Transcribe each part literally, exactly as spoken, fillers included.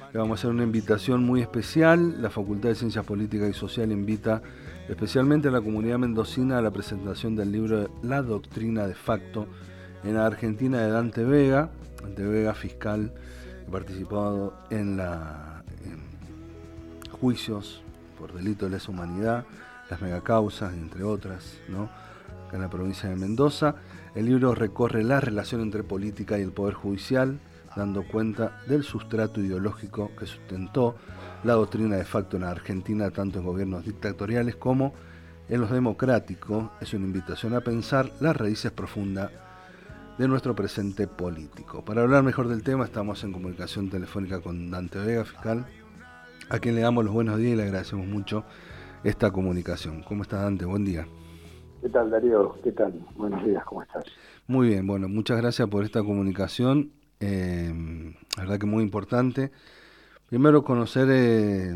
Le vamos a hacer una invitación muy especial. La Facultad de Ciencias Políticas y Social invita especialmente a la comunidad mendocina a la presentación del libro La Doctrina de Facto en la Argentina de Dante Vega. Dante Vega, fiscal, ha participado en, la, en juicios por delito de lesa humanidad, las megacausas, entre otras, ¿no?, acá en la provincia de Mendoza. El libro recorre la relación entre política y el poder judicial, dando cuenta del sustrato ideológico que sustentó la doctrina de facto en la Argentina, tanto en gobiernos dictatoriales como en los democráticos. Es una invitación a pensar las raíces profundas de nuestro presente político. Para hablar mejor del tema, estamos en comunicación telefónica con Dante Vega, fiscal, a quien le damos los buenos días y le agradecemos mucho esta comunicación. ¿Cómo estás, Dante? Buen día. ¿Qué tal, Darío? ¿Qué tal? Buenos días, ¿cómo estás? Muy bien, bueno, muchas gracias por esta comunicación. Eh, la verdad que muy importante. Primero conocer eh,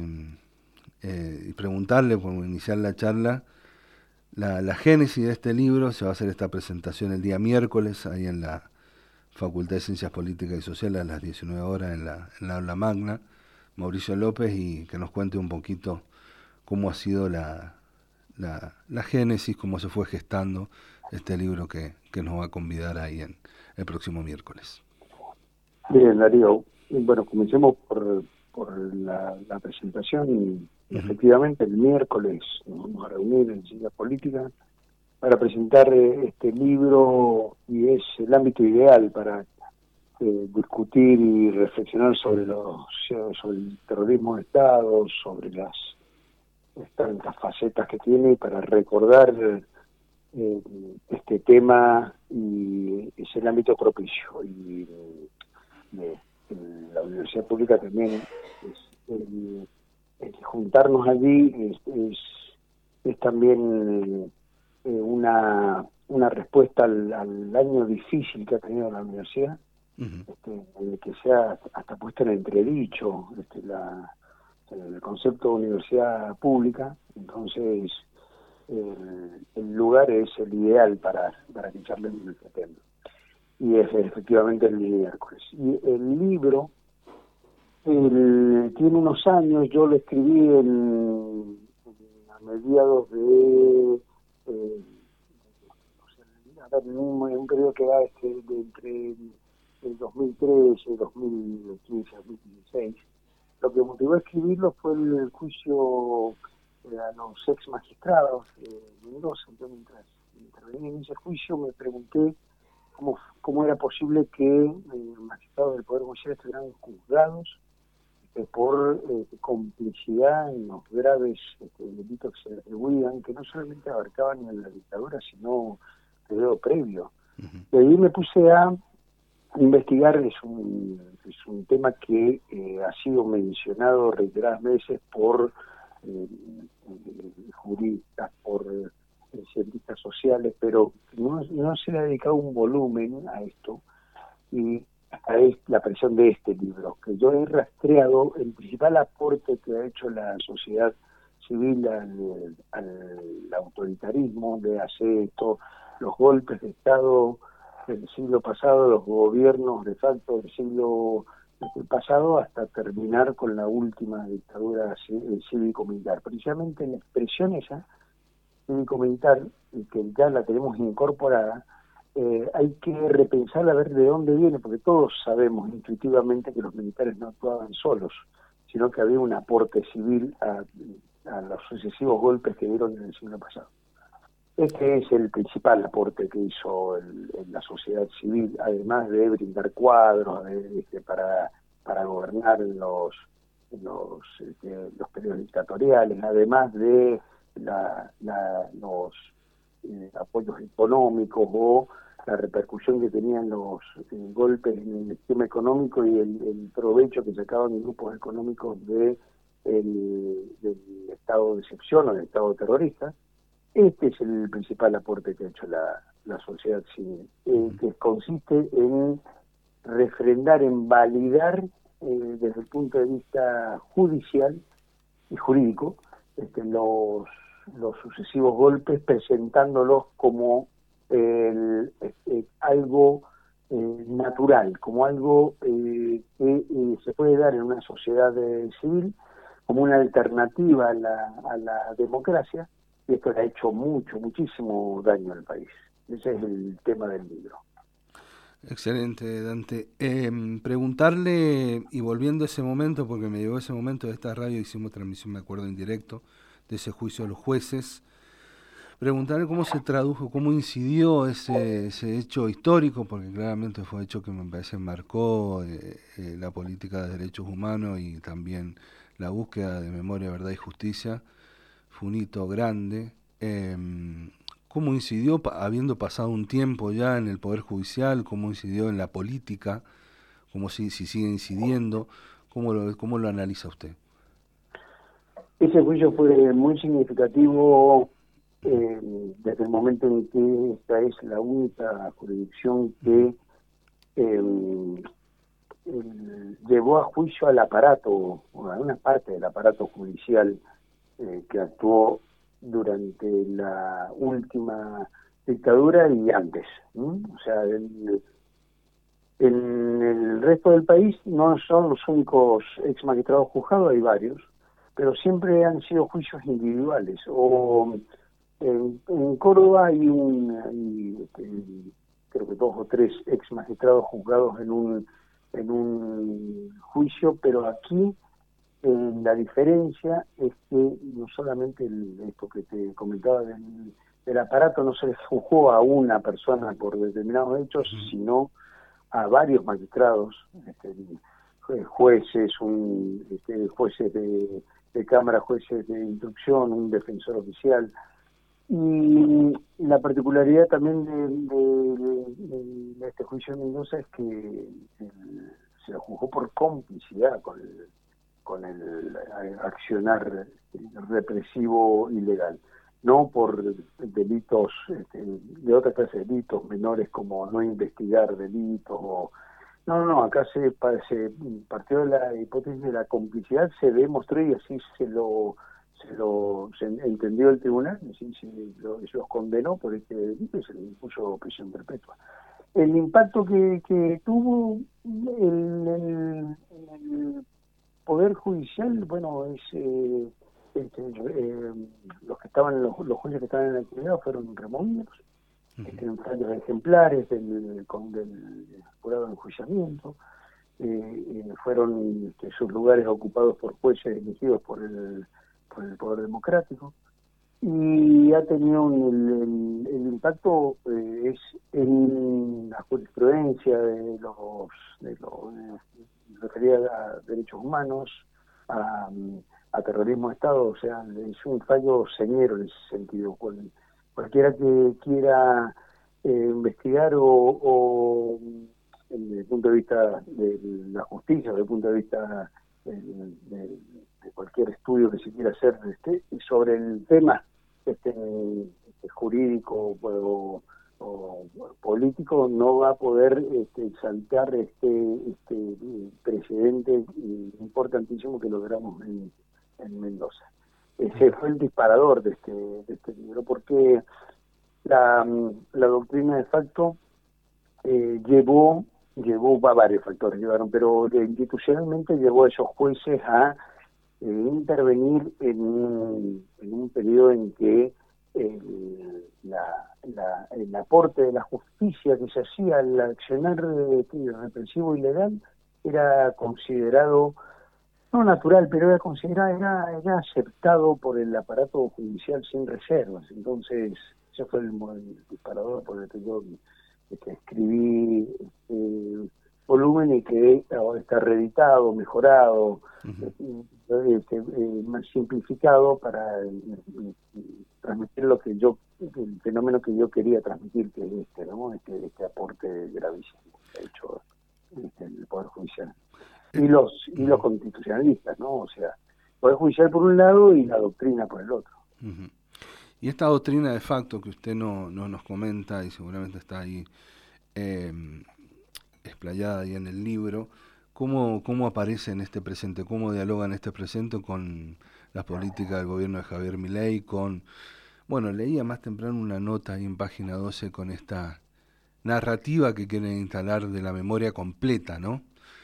eh, y preguntarle, por iniciar la charla, la, la génesis de este libro. Se va a hacer esta presentación el día miércoles, ahí en la Facultad de Ciencias Políticas y Sociales, a las diecinueve horas, en la, en la aula magna. Mauricio López, y que nos cuente un poquito cómo ha sido la, la, la génesis, cómo se fue gestando este libro que, que nos va a convidar ahí en el próximo miércoles. Bien, Darío. Bueno, comencemos por, por la, la presentación y uh-huh. Efectivamente el miércoles nos vamos a reunir en Ciencias Políticas para presentar eh, este libro, y es el ámbito ideal para eh, discutir y reflexionar sobre los sobre el terrorismo de Estado, sobre las tantas facetas que tiene, para recordar eh, este tema, y es el ámbito propicio. Y de, de la universidad pública también es, el, el juntarnos allí es, es, es también eh, una una respuesta al, al año difícil que ha tenido la universidad, uh-huh. este, en el que se ha hasta puesto en entredicho este, la el concepto de universidad pública. Entonces el, el lugar es el ideal para, para que charlemos de este tema, y es efectivamente el miércoles. Y el libro el, tiene unos años. Yo lo escribí en, en a mediados de eh, o sea, en, un, en un periodo que va este, de entre el dos mil trece, dos mil quince, dos mil dieciséis. Lo que motivó a escribirlo fue el juicio a los ex magistrados de Mendoza. Entonces, mientras intervenía en ese juicio, me pregunté cómo, cómo era posible que eh, magistrados del Poder Judicial estuvieran juzgados eh, por eh, complicidad en los graves este, delitos que se atribuían, que no solamente abarcaban en la dictadura, sino periodo previo. Uh-huh. Y ahí me puse a investigar. Es un, es un tema que eh, ha sido mencionado reiteradas veces por eh, juristas, por eh, cientistas sociales, pero no, no se le ha dedicado un volumen a esto, y esta es la presión de este libro, que yo he rastreado el principal aporte que ha hecho la sociedad civil al, al autoritarismo de hace esto, los golpes de Estado del siglo pasado, los gobiernos de facto del siglo pasado, hasta terminar con la última dictadura cívico-militar. Precisamente la expresión esa, cívico-militar, que ya la tenemos incorporada, eh, hay que repensarla, a ver de dónde viene, porque todos sabemos intuitivamente que los militares no actuaban solos, sino que había un aporte civil a, a los sucesivos golpes que dieron en el siglo pasado. Este es el principal aporte que hizo el, el, la sociedad civil, además de brindar cuadros de, este, para para gobernar los los, este, los periodos dictatoriales, además de la, la, los eh, apoyos económicos o la repercusión que tenían los eh, golpes en el esquema económico y el, el provecho que sacaban grupos económicos de el, del estado de excepción o del estado terrorista. Este es el principal aporte que ha hecho la, la sociedad civil, eh, que consiste en refrendar, en validar eh, desde el punto de vista judicial y jurídico este, los, los sucesivos golpes, presentándolos como el, este, algo eh, natural, como algo eh, que eh, se puede dar en una sociedad eh, civil, como una alternativa a la, a la democracia, y esto le ha hecho mucho, muchísimo daño al país. Ese es el tema del libro. Excelente, Dante. Eh, preguntarle, y volviendo a ese momento, porque me llegó ese momento de esta radio, hicimos transmisión, me acuerdo, en directo, de ese juicio a los jueces, preguntarle cómo se tradujo, cómo incidió ese, ese hecho histórico, porque claramente fue un hecho que me parece marcó eh, eh, la política de derechos humanos y también la búsqueda de memoria, verdad y justicia. Fue un hito grande. Eh, ¿Cómo incidió, habiendo pasado un tiempo ya en el Poder Judicial, cómo incidió en la política, cómo si, si sigue incidiendo, cómo lo, cómo lo analiza usted? Ese juicio fue muy significativo eh, desde el momento en que esta es la única jurisdicción que eh, el, llevó a juicio al aparato, o a una parte del aparato judicial eh, que actuó durante la última dictadura y antes. ¿no? O sea, el, en el resto del país no son los únicos ex magistrados juzgados, hay varios, pero siempre han sido juicios individuales. O en, en Córdoba hay un, hay, este, creo que dos o tres ex magistrados juzgados en un en un juicio, pero aquí eh, la diferencia es que no solamente el, esto que te comentaba del, del aparato, no se les juzgó a una persona por determinados hechos, uh-huh. sino a varios magistrados, este, jueces, un, este, jueces de, de cámara, jueces de instrucción, un defensor oficial. Y la particularidad también de, de, de, de este juicio de Mendoza es que el, se lo juzgó por complicidad con el, con el accionar represivo ilegal, no por delitos este, de otra clase de delitos menores como no investigar delitos o no, no, no, acá se, se partió de la hipótesis de la complicidad, se demostró y así se lo se lo se entendió el tribunal, así se lo, se los condenó por este delito y se le impuso prisión perpetua. El impacto que, que tuvo el, el, el Poder Judicial, bueno, es eh, este, eh, los que estaban, los, los jueces que estaban en la actividad fueron removidos, uh-huh. este, en fallos ejemplares del, con, del jurado de enjuiciamiento, eh, eh, fueron este, sus lugares ocupados por jueces elegidos por el, por el Poder Democrático, y ha tenido un, el, el impacto eh, es en la jurisprudencia de los de los referida a derechos humanos, a, a terrorismo de Estado, o sea, es un fallo señero en ese sentido. Cual, cualquiera que quiera eh, investigar o, o desde el punto de vista de la justicia, desde el punto de vista de, de, de cualquier estudio que se quiera hacer este, sobre el tema este, este jurídico o, o político, no va a poder este, saltar este, este precedente importantísimo que logramos en, en Mendoza. Ese fue el disparador de este, de este libro, porque la, la doctrina de facto eh, llevó, llevó a varios factores, llevaron, pero institucionalmente llevó a esos jueces a eh, intervenir en un, en un periodo en que el, la, la, el aporte de la justicia que se hacía al accionar represivo ilegal era considerado, no natural, pero era considerado, era, era aceptado por el aparato judicial sin reservas. Entonces, ese fue el, el disparador por el que yo este, escribí este volumen y que ahora está reeditado, mejorado, uh-huh. este, eh, más simplificado para eh, transmitir lo que yo, el fenómeno que yo quería transmitir, que es este, ¿no? Este, este aporte gravísimo que ha hecho este, el Poder Judicial. Y los, y los constitucionalistas, ¿no? O sea, el Poder Judicial por un lado y la doctrina por el otro. Uh-huh. Y esta doctrina de facto que usted no, no nos comenta y seguramente está ahí eh, explayada ahí en el libro, ¿cómo, cómo aparece en este presente? ¿Cómo dialoga en este presente con las políticas del gobierno de Javier Milei? Con, bueno, leía más temprano una nota ahí en página doce con esta narrativa que quieren instalar de la memoria completa, ¿no?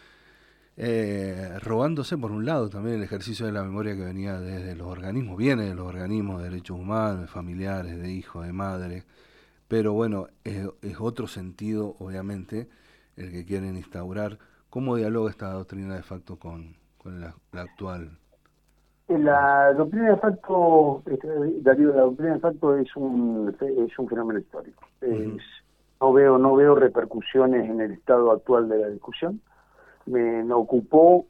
Eh, robándose por un lado también el ejercicio de la memoria que venía desde los organismos, viene de los organismos de derechos humanos, de familiares, de hijos, de madres, pero bueno, es, es otro sentido, obviamente, el que quieren instaurar. ¿Cómo dialoga esta doctrina de facto con, con la, la actual? La doctrina de facto, Darío, la doctrina de facto es un es un fenómeno histórico. Uh-huh. Es, no veo no veo repercusiones en el estado actual de la discusión. Me, me ocupó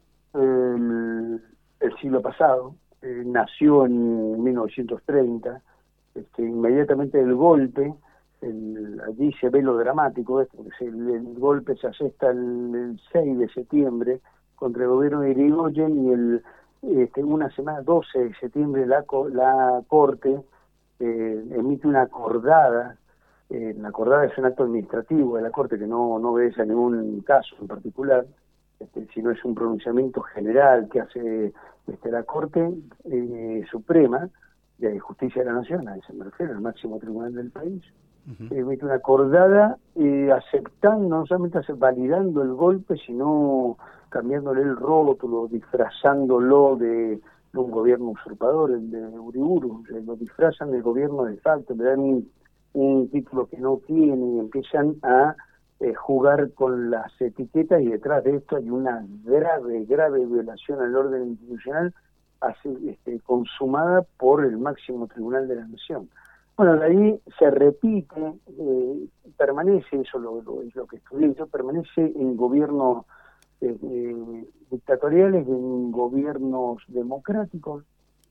el, el siglo pasado, eh, nació en mil novecientos treinta, este, inmediatamente del golpe, el, allí se ve lo dramático, esto, porque el, el golpe se asesta el, el seis de septiembre contra el gobierno de Irigoyen y el este, una semana, doce de septiembre, la, la Corte eh, emite una acordada. Eh, la acordada es un acto administrativo de la Corte que no, no obedece a ningún caso en particular, Este, sino es un pronunciamiento general que hace este, la Corte eh, Suprema de Justicia de la Nación, a eso me refiero, el máximo tribunal del país, uh-huh. emite una acordada eh, aceptando, no solamente validando el golpe, sino cambiándole el rótulo, disfrazándolo de, de un gobierno usurpador, el de Uriburu, lo disfrazan del gobierno de facto, le dan un, un título que no tiene y empiezan a Eh, jugar con las etiquetas, y detrás de esto hay una grave, grave violación al orden institucional hace, este, consumada por el máximo tribunal de la Nación. Bueno, de ahí se repite, eh, permanece, eso lo, lo, es lo que estudié yo, permanece en gobiernos eh, eh, dictatoriales y en gobiernos democráticos,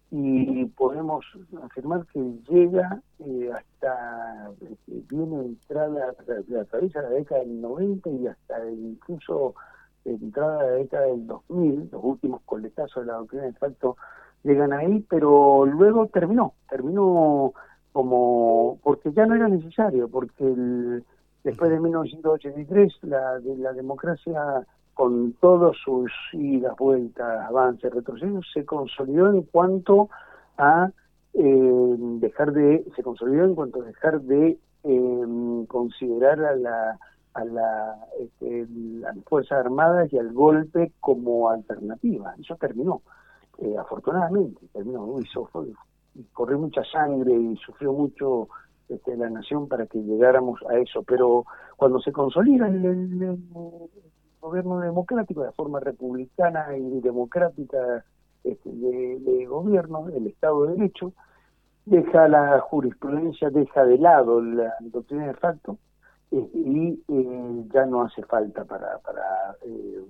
y podemos afirmar que llega eh, hasta, eh, viene entrada, atraviesa la década del noventa y hasta incluso entrada de la década del dos mil, los últimos coletazos de la doctrina de facto llegan ahí, pero luego terminó, terminó como, porque ya no era necesario, porque el, después de mil novecientos ochenta y tres la, de la democracia, con todos sus idas, vueltas, avances, retrocesos, se consolidó en cuanto a eh, dejar de, se consolidó en cuanto a dejar de eh, considerar a la a la este, las Fuerzas Armadas y al golpe como alternativa. Eso terminó, eh, afortunadamente, terminó, hizo, fue, corrió mucha sangre y sufrió mucho este, la nación para que llegáramos a eso, pero cuando se consolida el, el, el gobierno democrático, de forma republicana y democrática este, de, de gobierno, el Estado de Derecho, deja la jurisprudencia, deja de lado la doctrina de facto eh, y eh, ya no hace falta para para, eh,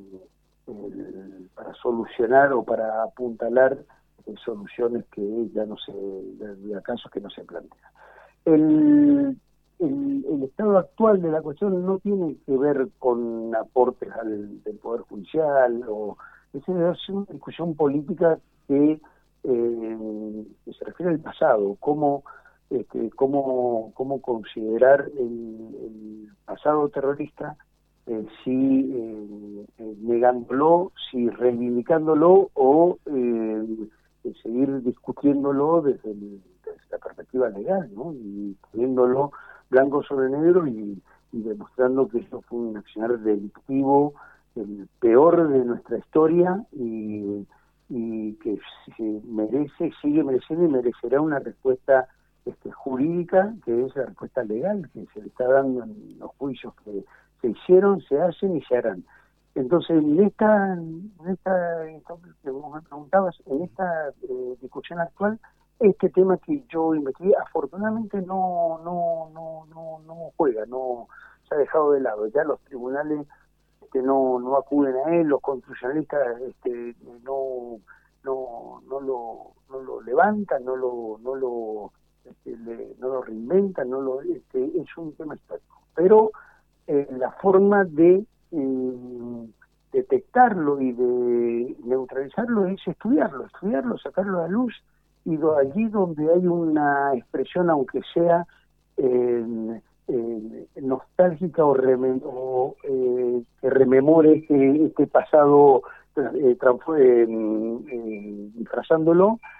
el, para solucionar o para apuntalar eh, soluciones que ya no se, de casos que no se plantean. El El, el estado actual de la cuestión no tiene que ver con aportes al del Poder Judicial, o es una discusión política que, eh, que se refiere al pasado, cómo, este, cómo, cómo considerar el, el pasado terrorista, eh, si eh, eh, negándolo, si reivindicándolo o eh, seguir discutiéndolo desde, el, desde la perspectiva legal, ¿no? Y poniéndolo blanco sobre negro y, y demostrando que eso fue un accionar delictivo, el peor de nuestra historia, y, y que se merece, sigue mereciendo y merecerá una respuesta este, jurídica, que es la respuesta legal que se le está dando en los juicios que se hicieron, se hacen y se harán. Entonces, en esta, en esta que vos me preguntabas, en esta eh, discusión actual, este tema que yo investigué, afortunadamente no no no no no juega, no se ha dejado de lado. Ya los tribunales este, no no acuden a él, los constitucionalistas este, no no no lo no lo levantan, no lo no lo este, le, no lo reinventan, no lo este, es un tema histórico. Pero eh, la forma de eh, detectarlo y de neutralizarlo es estudiarlo, estudiarlo, sacarlo a la luz, y do, allí donde hay una expresión, aunque sea eh, eh, nostálgica o, reme, o eh, que rememore este, este pasado eh, eh, disfrazándolo,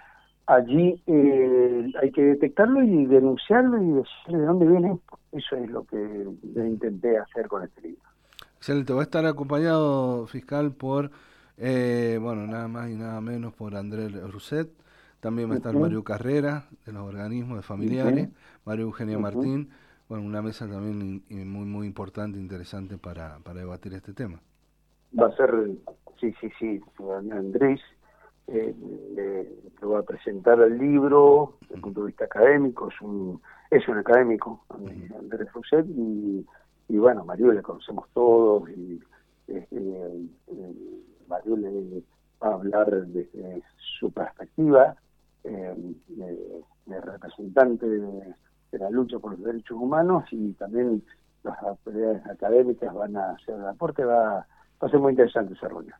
allí eh, hay que detectarlo y denunciarlo y decirle de dónde viene esto. Eso es lo que intenté hacer con este libro. Excelente, va a estar acompañado, fiscal, por, eh, bueno, nada más y nada menos por Andrés Rousset, también va a estar Uh-huh. Mario Carrera, de los organismos de familiares, Uh-huh. María Eugenia Uh-huh. Martín, bueno, una mesa también in, in, muy muy importante, interesante para, para debatir este tema. Va a ser, sí, sí, sí, Andrés eh, le, le va a presentar el libro desde el punto de vista académico, es un, es un académico, Uh-huh. Andrés Rousset, y, y bueno, Mario le conocemos todos, y eh, eh, Mario le va a hablar desde su perspectiva eh, de, de representante de, de la lucha por los derechos humanos, y también las autoridades académicas van a hacer el aporte. Va Va a ser muy interesante esa reunión,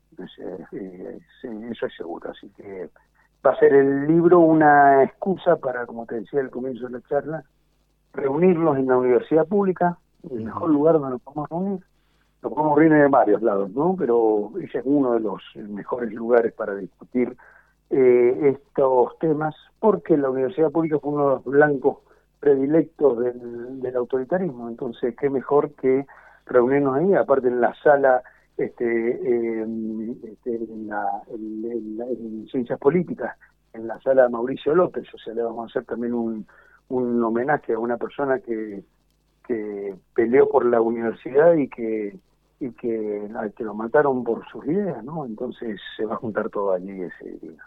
eso es seguro. Así que va a ser el libro una excusa para, como te decía al comienzo de la charla, reunirnos en la universidad pública, el uh-huh. mejor lugar donde nos podemos reunir. Nos podemos reunir en varios lados, ¿no? Pero ese es uno de los mejores lugares para discutir eh, estos temas, porque la universidad pública fue uno de los blancos predilectos del, del autoritarismo. Entonces, qué mejor que reunirnos ahí, aparte en la sala Este, eh, este, en, la, en, en, la, en Ciencias Políticas, en la sala Mauricio López. O sea, le vamos a hacer también un, un homenaje a una persona que, que peleó por la universidad y que y que, al que lo mataron por sus ideas, ¿no? Entonces se va a juntar todo allí ese día.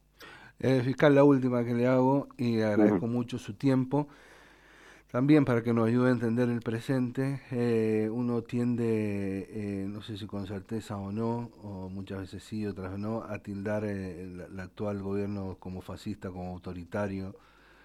Eh, fiscal, la última que le hago, y agradezco uh-huh. mucho su tiempo. También para que nos ayude a entender el presente, eh, uno tiende, eh, no sé si con certeza o no, o muchas veces sí, otras no, a tildar eh, el, el actual gobierno como fascista, como autoritario.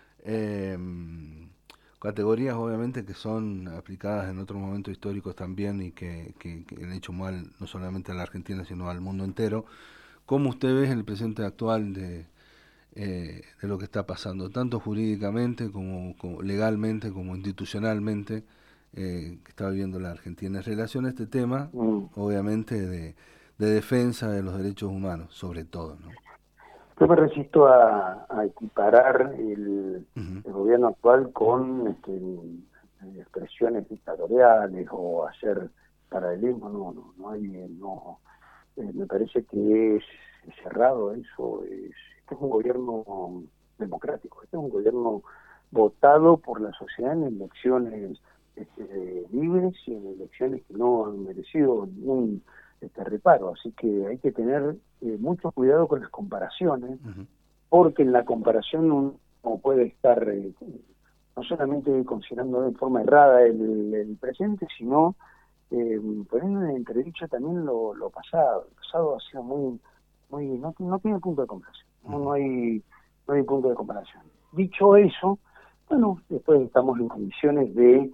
Eh, categorías obviamente que son aplicadas en otros momentos históricos también y que, que, que han hecho mal no solamente a la Argentina, sino al mundo entero. ¿Cómo usted ve el presente actual de... Eh, de lo que está pasando, tanto jurídicamente como, como legalmente, como institucionalmente, eh, que está viviendo la Argentina en relación a este tema, mm. obviamente de, de defensa de los derechos humanos, sobre todo, ¿no? Yo me resisto a, a equiparar el, uh-huh. el gobierno actual con este, expresiones dictatoriales o hacer paralelismo. No, no, no hay, no. Eh, me parece que es, es cerrado eso. Es, este es un gobierno democrático, este es un gobierno votado por la sociedad en elecciones este, libres y en elecciones que no han merecido ningún este, reparo. Así que hay que tener eh, mucho cuidado con las comparaciones, uh-huh. porque en la comparación uno puede estar eh, no solamente considerando de forma errada el, el presente, sino eh, poniendo en entredicho también lo, lo pasado. El pasado ha sido muy, muy no, no tiene punto de comparación, no, no hay no hay punto de comparación. Dicho eso, bueno, después estamos en condiciones de,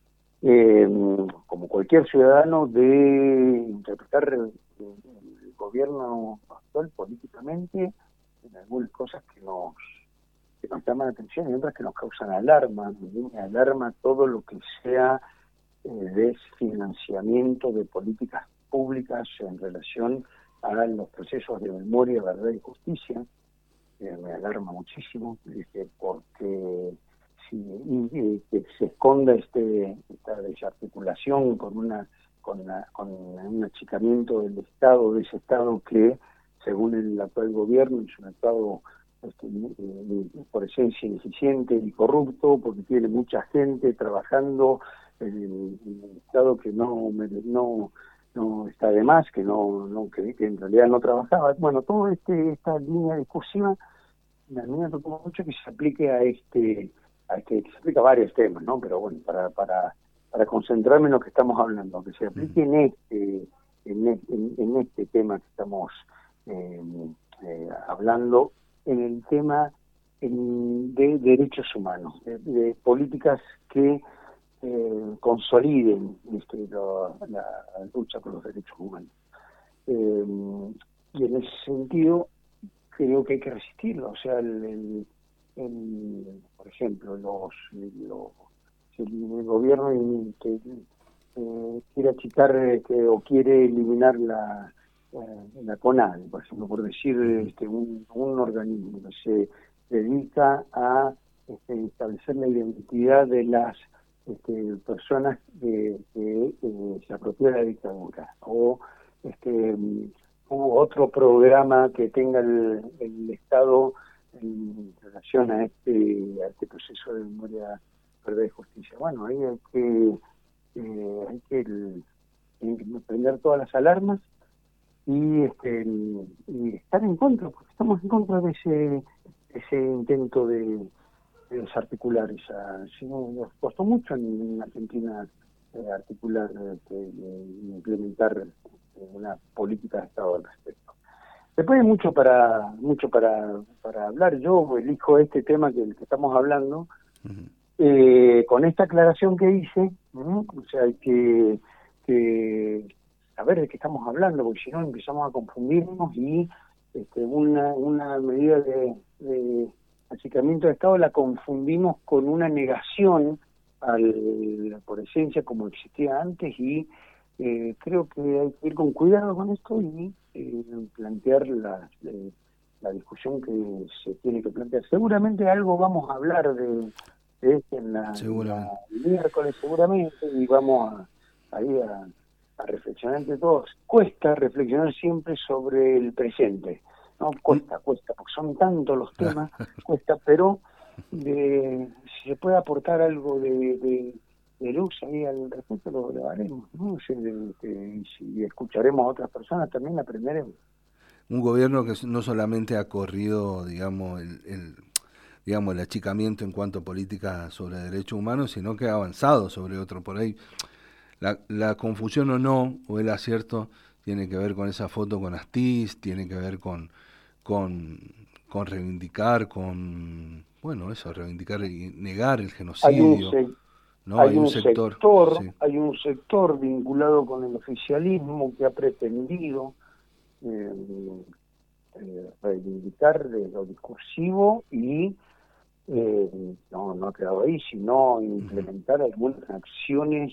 eh, como cualquier ciudadano, de interpretar el, el gobierno actual políticamente en algunas cosas que nos que nos llaman la atención y otras que nos causan alarma. Me alarma todo lo que sea desfinanciamiento de políticas públicas en relación a los procesos de memoria, verdad y justicia. Eh, me alarma muchísimo, este, porque si y, y, que se esconda este esta desarticulación con una con, una, con un achicamiento del Estado, de ese Estado que, según el actual gobierno, es un Estado este, eh, por esencia ineficiente y corrupto, porque tiene mucha gente trabajando en el Estado que no no no está de más, que no no que, que en realidad no trabajaba. Bueno, toda este esta línea discursiva a mí me preocupa mucho que se aplique a este a este que se aplica a varios temas, ¿no? Pero bueno, para para para concentrarme en lo que estamos hablando, que se aplique en este en, en, en este tema que estamos eh, eh, hablando, en el tema en, de derechos humanos, de, de políticas que Eh, consoliden este, la, la lucha por los derechos humanos. Eh, y en ese sentido, creo que hay que resistirlo. O sea, el, el, el, por ejemplo, los, los el, el gobierno que eh, quiere achicar este, o quiere eliminar la, la, la CONADE, por ejemplo, por decir este, un, un organismo que se dedica a este, establecer la identidad de las este, personas que, que eh, se apropió de la dictadura, o este, hubo otro programa que tenga el, el Estado en relación a este, a este proceso de memoria, verdad y justicia. Bueno, ahí hay que, eh, hay que, el, hay que prender todas las alarmas y, este, y estar en contra, porque estamos en contra de ese, ese intento de, de desarticular esa. Si no, nos costó mucho en Argentina eh, articular, este, eh, implementar una política de Estado al respecto. Después hay mucho para mucho para, para hablar. Yo elijo este tema que, que estamos hablando, uh-huh. eh, con esta aclaración que hice, ¿no? O sea, hay que, que saber de qué estamos hablando, porque si no empezamos a confundirnos y este, una, una medida de, de achicamiento de Estado la confundimos con una negación al, por esencia como existía antes, y eh, creo que hay que ir con cuidado con esto y eh, plantear la, eh, la discusión que se tiene que plantear. Seguramente algo vamos a hablar de, de esto en la, en la miércoles seguramente, y vamos a, ahí a, a reflexionar entre todos. Cuesta reflexionar siempre sobre el presente, ¿no? Cuesta, cuesta, porque son tantos los temas, cuesta, pero de, si se puede aportar algo de, de, de luz ahí al respecto, lo, lo haremos, ¿no? Si, de, de, si escucharemos a otras personas, también aprenderemos. Un gobierno que no solamente ha corrido, digamos, el, el digamos el achicamiento en cuanto a políticas sobre derechos humanos, sino que ha avanzado sobre otro. Por ahí la, la confusión o no, o el acierto, tiene que ver con esa foto con Astiz, tiene que ver con con, con reivindicar, con, bueno, eso, reivindicar y negar el genocidio. Hay un, ¿no? hay hay un un sector, sector sí. hay un sector vinculado con el oficialismo que ha pretendido eh, eh, reivindicar de lo discursivo y eh, no, no ha quedado ahí, sino implementar uh-huh. algunas acciones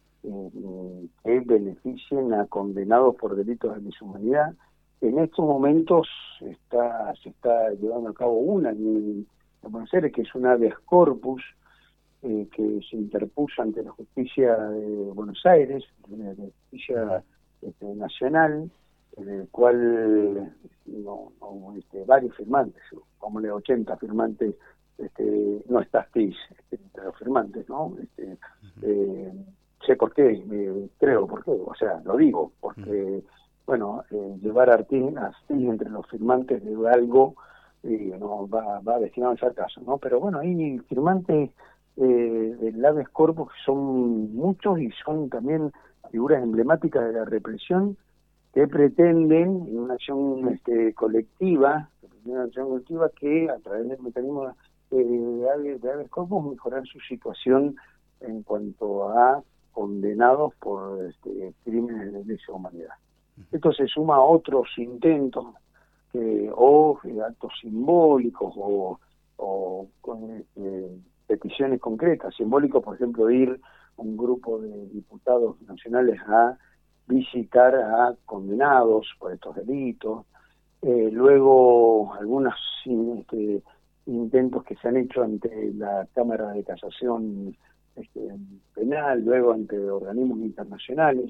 eh, que beneficien a condenados por delitos de deshumanidad. En estos momentos está, se está llevando a cabo una en, en Buenos Aires, que es un habeas corpus eh, que se interpuso ante la justicia de Buenos Aires, la justicia este, nacional, en el cual no, no, este, varios firmantes, como de ochenta firmantes, este, no está Astiz este, entre los firmantes, ¿no? Este, uh-huh. eh, sé por qué, eh, creo por qué, o sea, lo digo, porque... Uh-huh. Bueno, eh, llevar a Astiz entre los firmantes de algo eh, no va, va destinado a ese caso, ¿no? Pero bueno, hay firmantes eh, del habeas corpus que son muchos y son también figuras emblemáticas de la represión que pretenden, en una acción este, colectiva, una acción colectiva que a través del mecanismo de, de, de habeas corpus mejorar su situación en cuanto a condenados por este, crímenes de lesa humanidad. Esto se suma a otros intentos que, o eh, actos simbólicos o, o con eh, peticiones concretas. Simbólicos, por ejemplo, ir un grupo de diputados nacionales a visitar a condenados por estos delitos. Eh, luego, algunos este, intentos que se han hecho ante la Cámara de Casación este, Penal, luego ante organismos internacionales.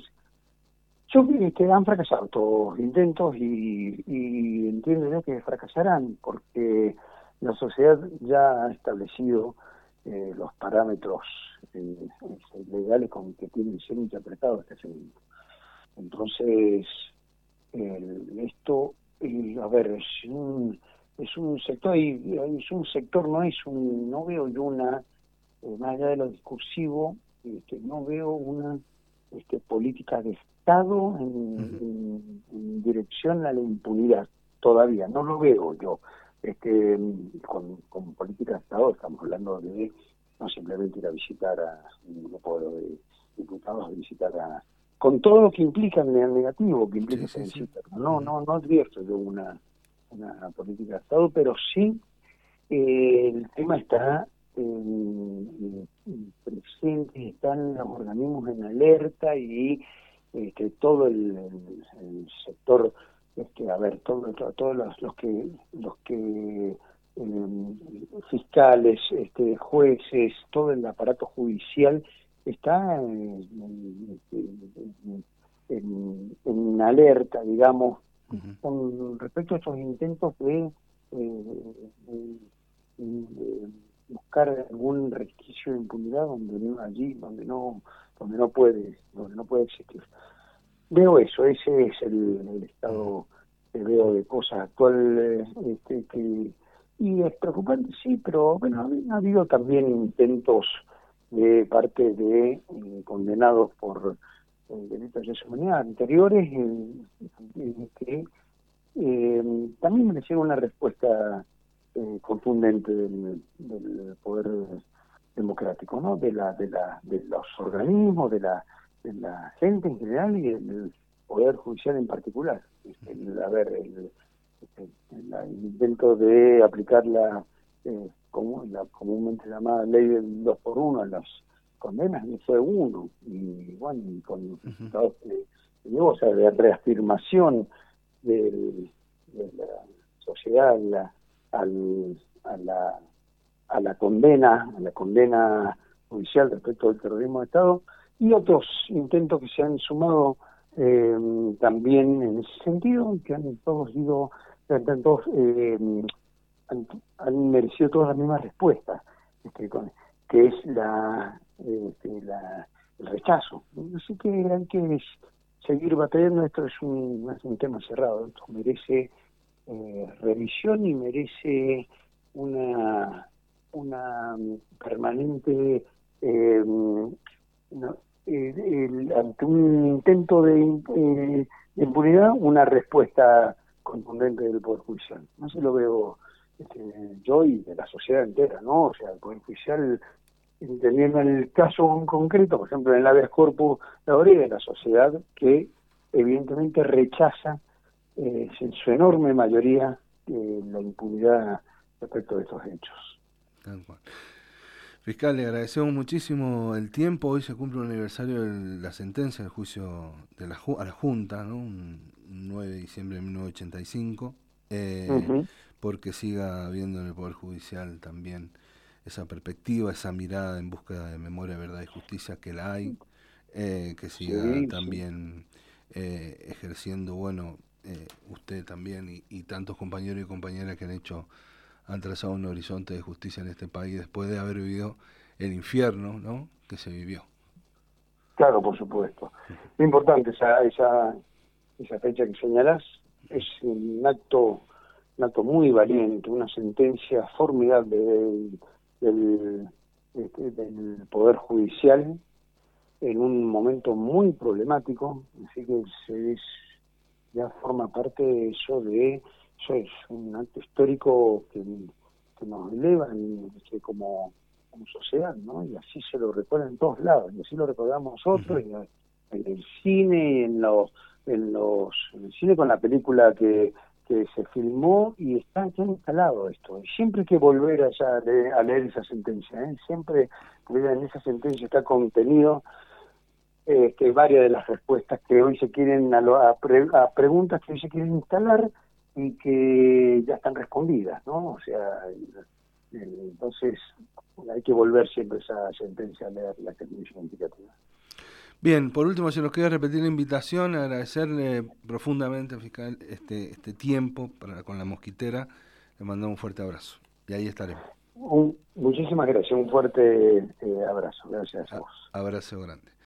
Yo creo que han fracasado todos los intentos y, y entiendo yo que fracasarán porque la sociedad ya ha establecido eh, los parámetros eh, legales con que tienen que ser interpretados este segundo. Entonces, eh, esto, eh, a ver, es un, es un sector, es un sector, no es un, no veo yo una, eh, más allá de lo discursivo, este, no veo una este, política de Estado en, uh-huh. en, en dirección a la impunidad, todavía, no lo veo yo. Este, con, con política de Estado estamos hablando de no simplemente ir a visitar a un grupo de diputados, a visitar a... con todo lo que implica en el negativo, que implica esa sí, sí, visita. Sí. No, no, no advierto yo una, una política de Estado, pero sí eh, el tema está eh, presente, están los organismos en alerta y este, todo el, el, el sector, este, a ver, todo, todo, todos los, los que los que eh, fiscales, este, jueces, todo el aparato judicial está en, en, en, en alerta, digamos, uh-huh. con respecto a estos intentos de, eh, de, de buscar algún resquicio de impunidad donde no allí, donde no, donde no puede, donde no puede existir. Veo eso, ese es el, el estado que veo de cosas actual, eh, este, que y es preocupante, sí, pero bueno, ha habido también intentos de parte de eh, condenados por eh, delitos de lesa humanidad anteriores eh, que eh, también merecieron una respuesta eh, contundente del, del poder democrático, ¿no? De la, de la, de los organismos, de la, de la gente en general y del poder judicial en particular. El, a ver, el, el, el intento de aplicar la, eh, como, la comúnmente llamada ley del dos por uno a las condenas, y fue uno, y bueno, y con los resultados que llegó, o sea, de reafirmación de, de la sociedad la, al, a la a la condena, a la condena judicial respecto al terrorismo de Estado, y otros intentos que se han sumado eh, también en ese sentido, que han todos ido, han, todos, eh, han, han merecido todas las mismas respuestas, este, con, que es la, este, la el rechazo. Así que hay que seguir batallando, esto es un, es un tema cerrado, esto merece eh, revisión y merece una una permanente eh, no, eh, el, ante un intento de, eh, de impunidad, una respuesta contundente del Poder Judicial. No se lo veo este, yo y de la sociedad entera, ¿no? O sea, el Poder Judicial, entendiendo el caso en concreto, por ejemplo, en el habeas corpus laboral, de la sociedad que evidentemente rechaza eh, en su enorme mayoría eh, la impunidad respecto de estos hechos. Fiscal, le agradecemos muchísimo el tiempo. Hoy se cumple un aniversario de la sentencia del juicio de la a la Junta, ¿no? Un nueve de diciembre de mil novecientos ochenta y cinco, eh, uh-huh. porque siga habiendo en el Poder Judicial también esa perspectiva, esa mirada en búsqueda de memoria, verdad y justicia, que la hay, eh, que siga sí, también sí. Eh, ejerciendo, bueno, eh, usted también y, y tantos compañeros y compañeras que han hecho han trazado un horizonte de justicia en este país después de haber vivido el infierno, ¿no?, que se vivió. Claro, por supuesto. Lo importante, esa, esa, esa fecha que señalás, es un acto, un acto muy valiente, una sentencia formidable del, del, del, del Poder Judicial en un momento muy problemático, así que se es, ya forma parte de eso de Eso es un acto histórico que, que nos eleva que como, como sociedad, ¿no? Y así se lo recuerda en todos lados, y así lo recordamos nosotros, uh-huh. y en el cine, en los, en los, en el cine con la película que, que se filmó, y está ya instalado esto. Y siempre hay que volver allá a leer, a leer esa sentencia, ¿eh? Siempre en esa sentencia está contenido eh, que varias de las respuestas que hoy se quieren, a, lo, a, pre, a preguntas que hoy se quieren instalar, y que ya están respondidas, ¿no? O sea, entonces hay que volver siempre esa sentencia a leerla, que es muy significativa. Bien, por último, si nos queda repetir la invitación, agradecerle profundamente, fiscal, este este tiempo para con la mosquitera, le mandamos un fuerte abrazo, y ahí estaremos. Un, muchísimas gracias, un fuerte eh, abrazo, gracias a vos. Abrazo grande.